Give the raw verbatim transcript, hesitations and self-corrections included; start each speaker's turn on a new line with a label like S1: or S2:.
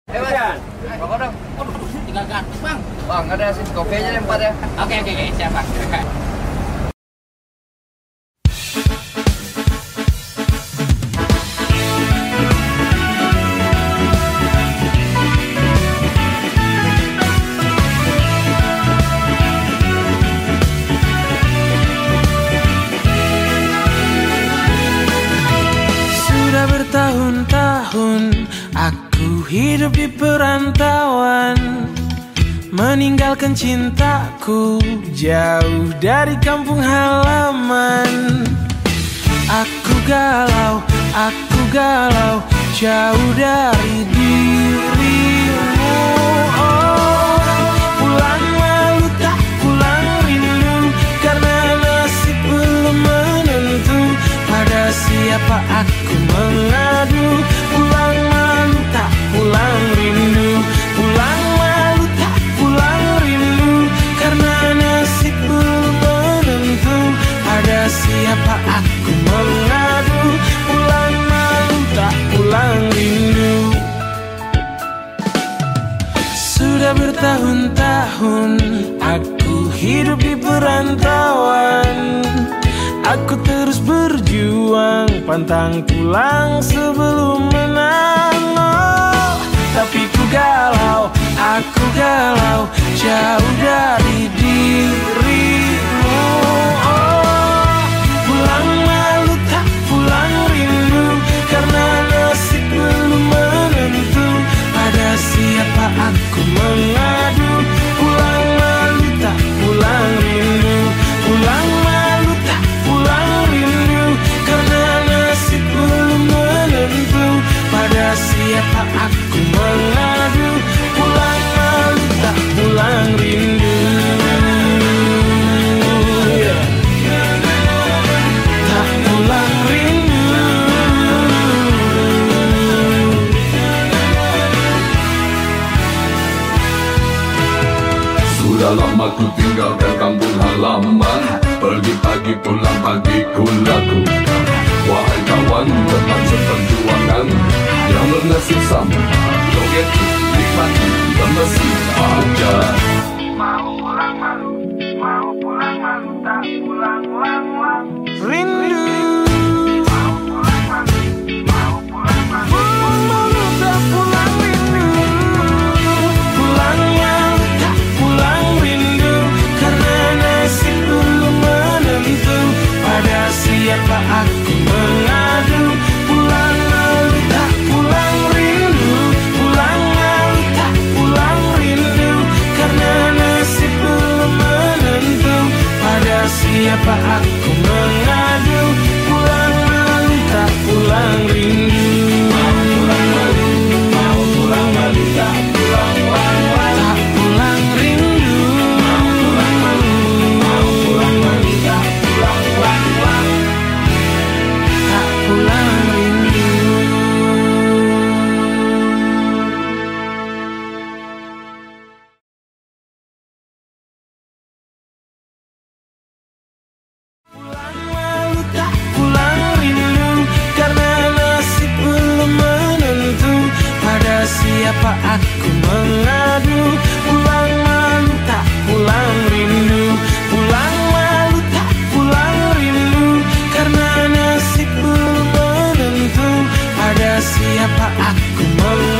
S1: Eh mas, rokok dong.
S2: Waduh, tinggal gratis bang.
S1: Bang, ada sih kopi aja deh empat ya.
S2: Oke oke oke, siap bang.
S3: Sudah bertahun-tahun aku hidup di perantauan, meninggalkan cintaku jauh dari kampung halaman. Aku galau, aku galau, jauh dari dirimu. Oh, pulang malu tak pulang rindu, karena nasib belum menentu. Pada siapa aku mengadu? Pulang malu tak pulang rindu, pulang malu tak pulang rindu, karena nasib belum menentu. Pada siapa aku mengadu? Pulang malu tak pulang rindu. Sudah bertahun-tahun aku hidup di perantauan. Aku terus berjuang, pantang pulang sebelum menang. Oh, tapi ku galau, aku galau, jauh dari dirimu. Oh, pulang malu tak pulang rindu, karena nasib belum menentu. Pada siapa aku mengadu? Pulang malu tak pulang rindu, pulang malu tak pulang rindu, karena nasib belum menentu. Pada siapa aku mengadu? Pulang malu tak pulang rindu. Tak pulang rindu.
S4: Sudah lama ku tinggalkan kampung halaman, pergi pagi pulang pagi ku lakukan. Wahai kawan teman seperjuangan yang bernasib sama, joget nikmati bermesin aja.
S5: Mau pulang malu, mau pulang malu, tak pulang lang lang.
S3: Rindu.
S5: Mau pulang malu, mau pulang malu.
S3: Pulang malu tak pulang rindu, pulang malu tak pulang rindu, karena nasib belum menentu. Pada siapa aku mengadu? Pulang malu tak pulang rindu, pulang malu tak pulang rindu, karena nasib belum menentu. Pada siapa aku mengadu? Pulang malu tak pulang rindu. Mau pulang malu, mau pulang malu, tak pulang malu, tak pulang rindu. Mau pulang malu, mau pulang malu, tak pulang malu, tak pulang rindu. Pulang malu tak pulang rindu, karena nasib belum menentu. Pada siapa aku mengadu? Pulang malu tak pulang rindu, pulang malu tak pulang rindu, karena nasib belum menentu. Pada siapa aku mengadu?